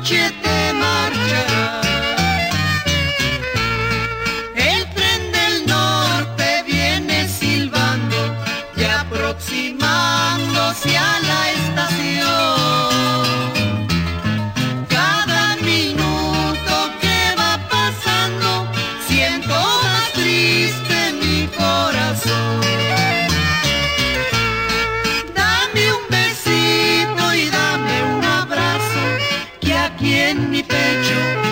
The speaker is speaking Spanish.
noche te marcharás. El tren del norte viene silbando y aproximándose a la estación. Cada minuto que va pasando siento más triste mi corazón. Dame un besito y dame un abrazo, que aquí en mi pecho